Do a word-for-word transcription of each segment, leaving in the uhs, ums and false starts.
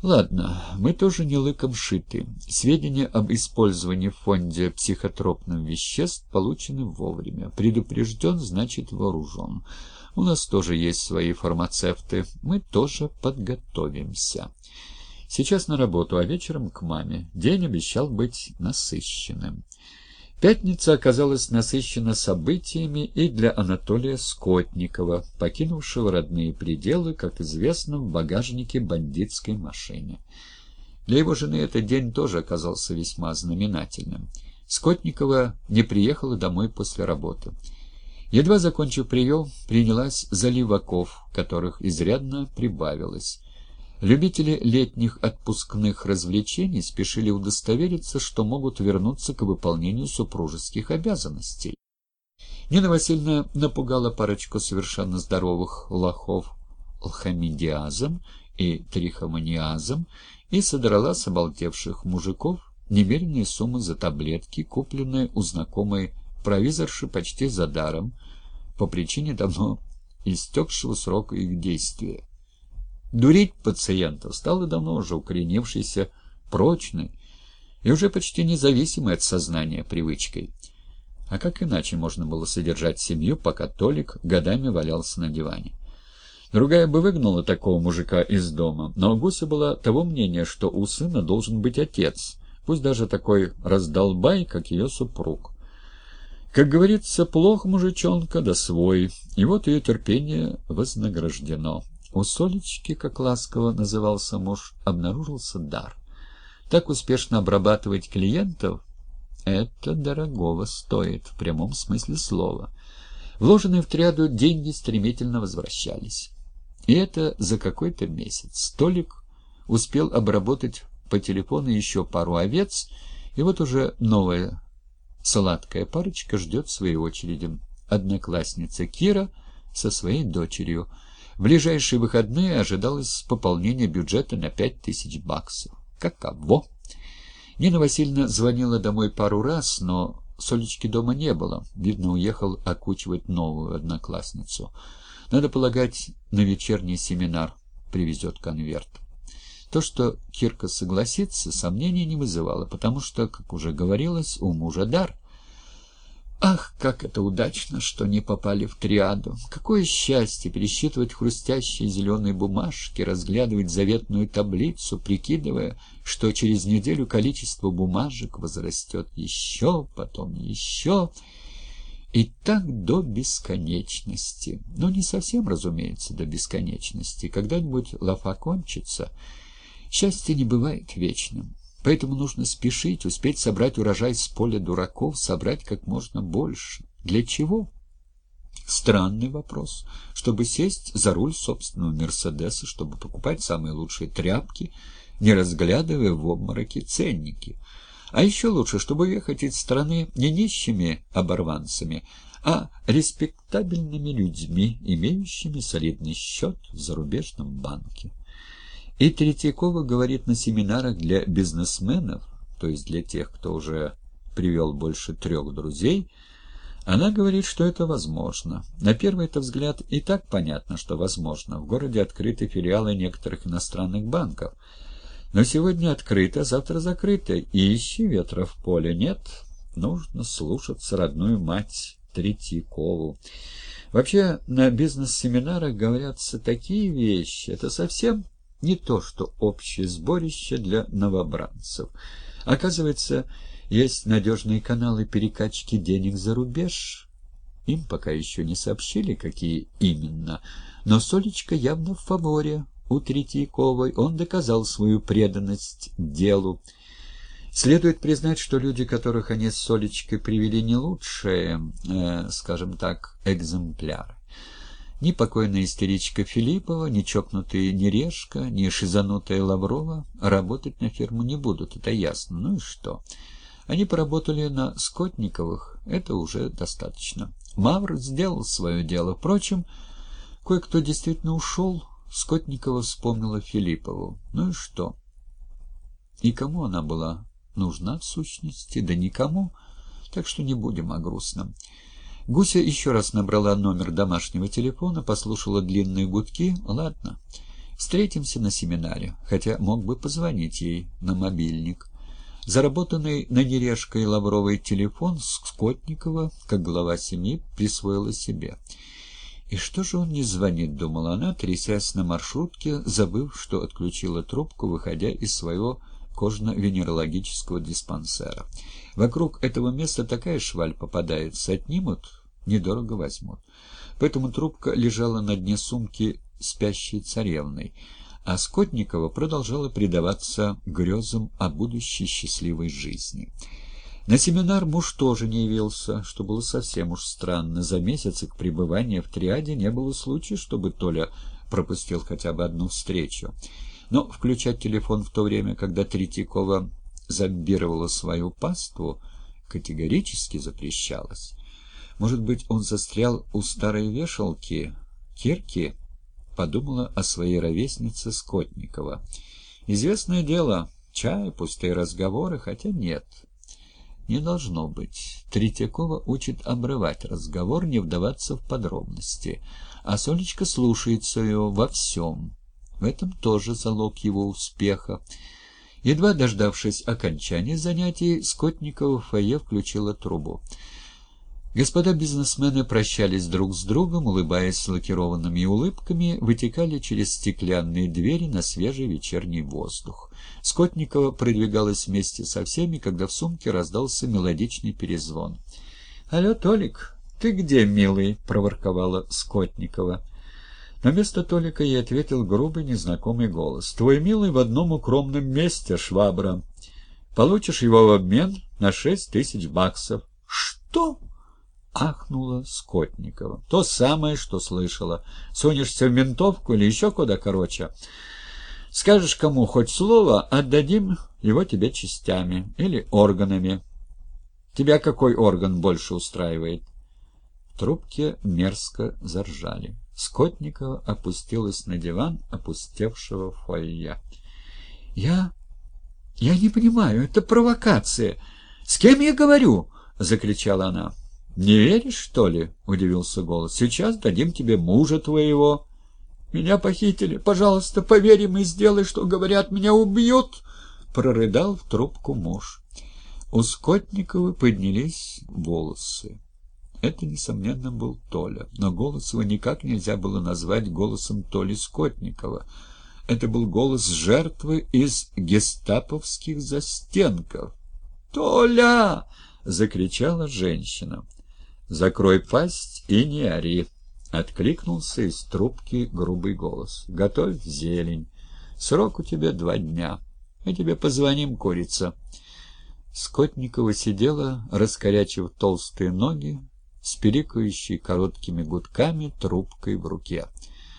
Ладно, мы тоже не лыком шиты. Сведения об использовании в фонде психотропных веществ получены вовремя. Предупрежден, значит вооружен. У нас тоже есть свои фармацевты. Мы тоже подготовимся. Сейчас на работу, а вечером к маме. День обещал быть насыщенным. Пятница оказалась насыщена событиями и для Анатолия Скотникова, покинувшего родные пределы, как известно, в багажнике бандитской машины. Для его жены этот день тоже оказался весьма знаменательным. Скотникова не приехала домой после работы. Едва закончив прием, принялась за леваков, которых изрядно прибавилось. Любители летних отпускных развлечений спешили удостовериться, что могут вернуться к выполнению супружеских обязанностей. Нина Васильевна напугала парочку совершенно здоровых лохов лхамидиазом и трихомониазом и содрала с обалдевших мужиков немеренные суммы за таблетки, купленные у знакомой провизорши почти за даром, по причине давно истекшего срока их действия. Дурить пациентов стало давно уже укоренившейся, прочной и уже почти независимой от сознания привычкой. А как иначе можно было содержать семью, пока Толик годами валялся на диване? Другая бы выгнала такого мужика из дома, но Гуся была того мнения, что у сына должен быть отец, пусть даже такой раздолбай, как ее супруг. Как говорится, плох мужичонка, да свой, и вот ее терпение вознаграждено. У Солечки, как ласково назывался муж, обнаружился дар. Так успешно обрабатывать клиентов — это дорогого стоит, в прямом смысле слова. Вложенные в триаду деньги стремительно возвращались. И это за какой-то месяц. Толик успел обработать по телефону еще пару овец, и вот уже новая сладкая парочка ждет своей очереди. Одноклассница Кира со своей дочерью. В ближайшие выходные ожидалось пополнение бюджета на пять тысяч баксов. Каково? Нина Васильевна звонила домой пару раз, но Солечки дома не было. Видно, уехал окучивать новую одноклассницу. Надо полагать, на вечерний семинар привезет конверт. То, что Кирка согласится, сомнений не вызывало, потому что, как уже говорилось, у мужа дар. Ах, как это удачно, что не попали в триаду! Какое счастье пересчитывать хрустящие зеленые бумажки, разглядывать заветную таблицу, прикидывая, что через неделю количество бумажек возрастет еще, потом еще, и так до бесконечности. Но не совсем, разумеется, до бесконечности. Когда-нибудь лафа кончится. Счастье не бывает вечным. Поэтому нужно спешить, успеть собрать урожай с поля дураков, собрать как можно больше. Для чего? Странный вопрос. Чтобы сесть за руль собственного «Мерседеса», чтобы покупать самые лучшие тряпки, не разглядывая в обмороке ценники. А еще лучше, чтобы ехать из страны не нищими оборванцами, а респектабельными людьми, имеющими солидный счет в зарубежном банке. И Третьякова говорит на семинарах для бизнесменов, то есть для тех, кто уже привел больше трех друзей, она говорит, что это возможно. На первый-то взгляд и так понятно, что возможно. В городе открыты филиалы некоторых иностранных банков. Но сегодня открыто, завтра закрыто, и ищи ветра в поле. Нет, нужно слушаться родную мать Третьякову. Вообще, на бизнес-семинарах говорятся такие вещи, это совсем не то, что общее сборище для новобранцев. Оказывается, есть надежные каналы перекачки денег за рубеж. Им пока еще не сообщили, какие именно, но Солечка явно в фаворе у Третьяковой. Он доказал свою преданность делу. Следует признать, что люди, которых они с Солечкой привели, не лучшие, э, скажем так, экземпляры. Ни покойная истеричка Филиппова, ни чокнутая Нерешка, ни шизанутая Лаврова работать на ферму не будут, это ясно. Ну и что? Они поработали на Скотниковых, это уже достаточно. Мавр сделал свое дело. Впрочем, кое-кто действительно ушел. Скотникова вспомнила Филиппову. Ну и что? И кому она была нужна в сущности? Да никому. Так что не будем о грустном. Гуся еще раз набрала номер домашнего телефона, послушала длинные гудки. Ладно, Встретимся на семинаре, хотя мог бы позвонить ей на мобильник. Заработанный на Нерешкой Лавровой телефон Скотникова, как глава семьи, присвоила себе. «И что же он не звонит?» — думала она, трясясь на маршрутке, забыв, что отключила трубку, выходя из своего кожно-венерологического диспансера. Вокруг этого места такая шваль попадается, отнимут, недорого возьмут. Поэтому трубка лежала на дне сумки спящей царевной, а Скотникова продолжала предаваться грезам о будущей счастливой жизни. На семинар муж тоже не явился, что было совсем уж странно. За месяц их пребывания в триаде не было случая, чтобы Толя пропустил хотя бы одну встречу. Но включать телефон в то время, когда Третьякова зомбировала свою паству, категорически запрещалось. Может быть, он застрял у старой вешалки Кирки? Подумала о своей ровеснице Скотникова. Известное дело, чай, пустые разговоры, хотя нет. Не должно быть. Третьякова учит обрывать разговор, не вдаваться в подробности. А Солечка слушается ее во всем. В этом тоже залог его успеха. Едва дождавшись окончания занятий, Скотникова в фойе включила трубу. Господа бизнесмены прощались друг с другом, улыбаясь лакированными улыбками, вытекали через стеклянные двери на свежий вечерний воздух. Скотникова продвигалась вместе со всеми, когда в сумке раздался мелодичный перезвон. «Алло, Толик, ты где, милый?» — проворковала Скотникова. Но вместо Толика ей ответил грубый незнакомый голос. «Твой милый в одном укромном месте, швабра. Получишь его в обмен на шесть тысяч баксов». «Что?» — ахнула Скотникова. «То самое, что слышала. Сунешься в ментовку или еще куда короче. Скажешь кому хоть слово, отдадим его тебе частями или органами. Тебя какой орган больше устраивает?» В трубке мерзко заржали. Скотникова опустилась на диван опустевшего фойе. «Я... я не понимаю, это провокация. С кем я говорю?» — закричала она. «Не веришь, что ли?» — удивился голос. «Сейчас дадим тебе мужа твоего». «Меня похитили. Пожалуйста, поверь им и сделай, что говорят. Меня убьют!» — прорыдал в трубку муж. У Скотниковой поднялись волосы. Это, несомненно, был Толя, но голос его никак нельзя было назвать голосом Толи Скотникова. Это был голос жертвы из гестаповских застенков. «Толя!» — закричала женщина. «Закрой пасть и не ори!» — откликнулся из трубки грубый голос. «Готовь зелень. Срок у тебя два дня. Мы тебе позвоним, курица». Скотникова сидела, раскорячив толстые ноги, с пиликающей короткими гудками трубкой в руке.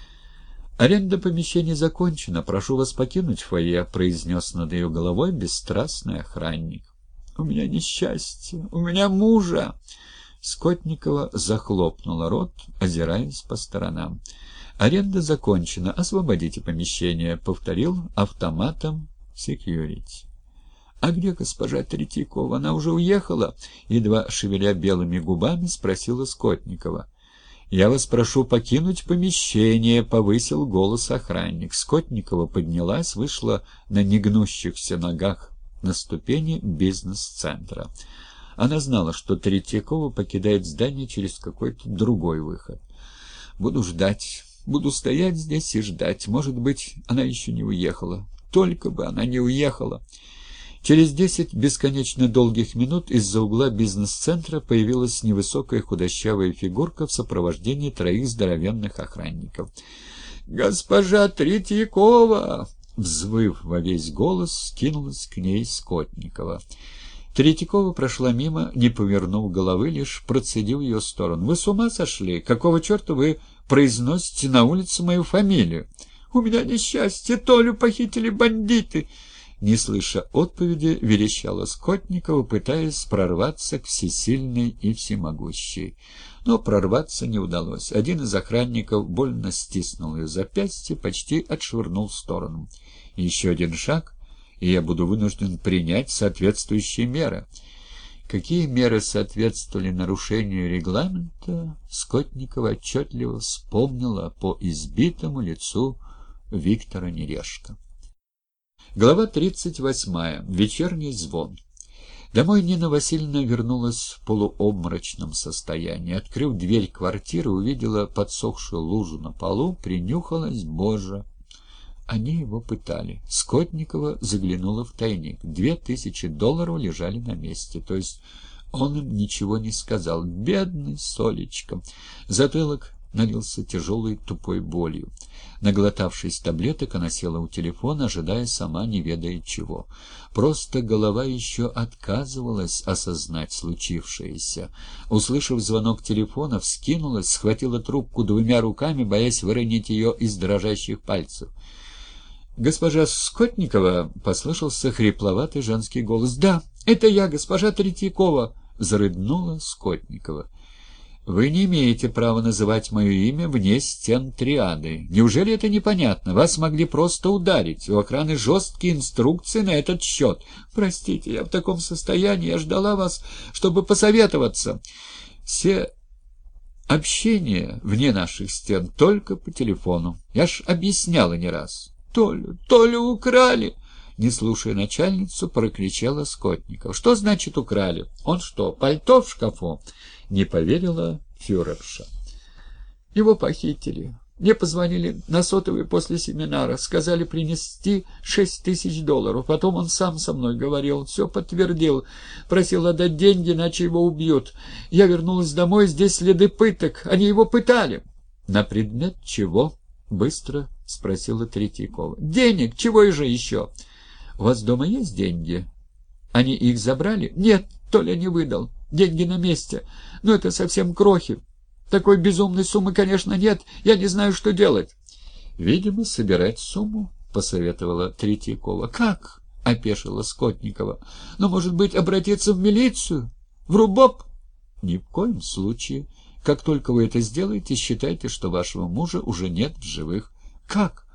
«Аренда помещений закончена. Прошу вас покинуть фойе», — произнес над ее головой бесстрастный охранник. «У меня несчастье! У меня мужа!» Скотникова захлопнула рот, озираясь по сторонам. «Аренда закончена. Освободите помещение», — повторил автоматом секьюрити. «А где госпожа Третьякова? Она уже уехала?» Едва шевеля белыми губами, спросила Скотникова. «Я вас прошу покинуть помещение», — повысил голос охранник. Скотникова поднялась, вышла на негнущихся ногах на ступени бизнес-центра. Она знала, что Третьякова покидает здание через какой-то другой выход. «Буду ждать. Буду стоять здесь и ждать. Может быть, она еще не уехала. Только бы она не уехала». Через десять бесконечно долгих минут из-за угла бизнес-центра появилась невысокая худощавая фигурка в сопровождении троих здоровенных охранников. «Госпожа Третьякова!» — взвыв во весь голос, кинулась к ней Скотникова. Третьякова прошла мимо, не повернув головы, лишь процедив ее сторону. «Вы с ума сошли? Какого черта вы произносите на улице мою фамилию?» «У меня несчастье! Толю похитили бандиты!» Не слыша отповеди, верещала Скотникова, пытаясь прорваться к всесильной и всемогущей. Но прорваться не удалось. Один из охранников больно стиснул ее запястье, почти отшвырнул в сторону. Еще один шаг, и я буду вынужден принять соответствующие меры. Какие меры соответствовали нарушению регламента, Скотникова отчетливо вспомнила по избитому лицу Виктора Нерешко. Глава тридцать восьмая. Вечерний звон. Домой Нина Васильевна вернулась в полуобморочном состоянии. Открыв дверь квартиры, увидела подсохшую лужу на полу, принюхалась. Боже! Они его пытали. Скотникова заглянула в тайник. Две тысячи долларов лежали на месте. То есть он им ничего не сказал. Бедный Солечка. Затылок налился тяжелой тупой болью. Наглотавшись таблеток, она села у телефона, ожидая сама не ведая чего. Просто голова еще отказывалась осознать случившееся. Услышав звонок телефона, вскинулась, схватила трубку двумя руками, боясь выронить ее из дрожащих пальцев. «Госпожа Скотникова?» — послышался хрипловатый женский голос. «Да, это я, госпожа Третьякова!» — зарыднула Скотникова. «Вы не имеете права называть мое имя вне стен триады. Неужели это непонятно? Вас могли просто ударить. У охраны жесткие инструкции на этот счет. Простите, я в таком состоянии. Я ждала вас, чтобы посоветоваться. Все общения вне наших стен только по телефону. Я ж объясняла не раз». «Толю, Толю украли!» Не слушая начальницу, прокричала Скотникова. «Что значит украли? Он что, пальто в шкафу?» Не поверила фюрерша. «Его похитили. Мне позвонили на сотовый после семинара. Сказали принести шесть тысяч долларов. Потом он сам со мной говорил. Все подтвердил. Просил отдать деньги, иначе его убьют. Я вернулась домой, здесь следы пыток. Они его пытали». «На предмет чего?» — быстро спросила Третьякова. «Денег! Чего же еще?» «У вас дома есть деньги? Они их забрали?» «Нет, Толя не выдал. Деньги на месте. Но это совсем крохи. Такой безумной суммы, конечно, нет. Я не знаю, что делать». «Видимо, собирать сумму», — посоветовала Третьякова. «Как?» — опешила Скотникова. «Ну, может быть, обратиться в милицию? В РУБОП?» «Ни в коем случае. Как только вы это сделаете, считайте, что вашего мужа уже нет в живых». «Как?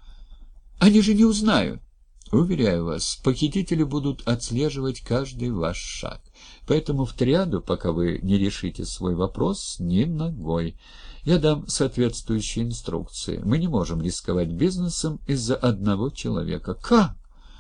Они же не узнают». «Уверяю вас, похитители будут отслеживать каждый ваш шаг. Поэтому в триаду, пока вы не решите свой вопрос, ни ногой. Я дам соответствующие инструкции. Мы не можем рисковать бизнесом из-за одного человека». «Как?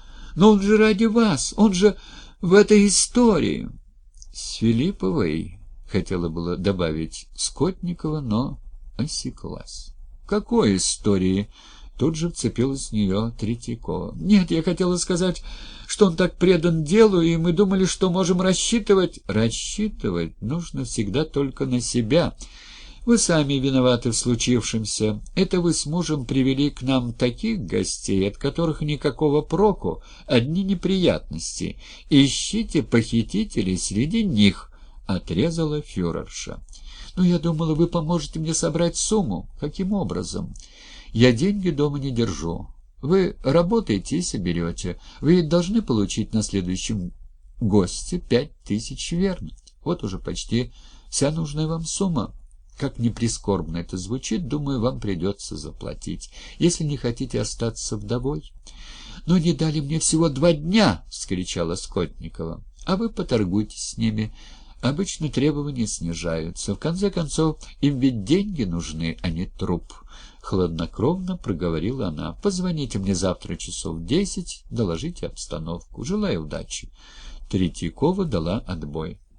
Но он же ради вас, он же в этой истории». «С Филипповой», — хотела было добавить Скотникова, но осеклась. «Какой истории?» Тут же вцепилась в нее Третьякова. «Нет, я хотела сказать, что он так предан делу, и мы думали, что можем рассчитывать...» «Рассчитывать нужно всегда только на себя. Вы сами виноваты в случившемся. Это вы с мужем привели к нам таких гостей, от которых никакого проку, одни неприятности. Ищите похитителей среди них», — отрезала фюрерша. «Ну, я думала, вы поможете мне собрать сумму. Каким образом?» «Я деньги дома не держу. Вы работаете и соберете. Вы ведь должны получить на следующем госте пять тысяч, верно? Вот уже почти вся нужная вам сумма. Как ни прискорбно это звучит, думаю, вам придется заплатить, если не хотите остаться вдовой». «Но не дали мне всего два дня!» — вскричала Скотникова. «А вы поторгуйтесь с ними. Обычно требования снижаются. В конце концов, им ведь деньги нужны, а не труп». Хладнокровно проговорила она. «Позвоните мне завтра часов в десять, доложите обстановку. Желаю удачи». Третьякова дала отбой.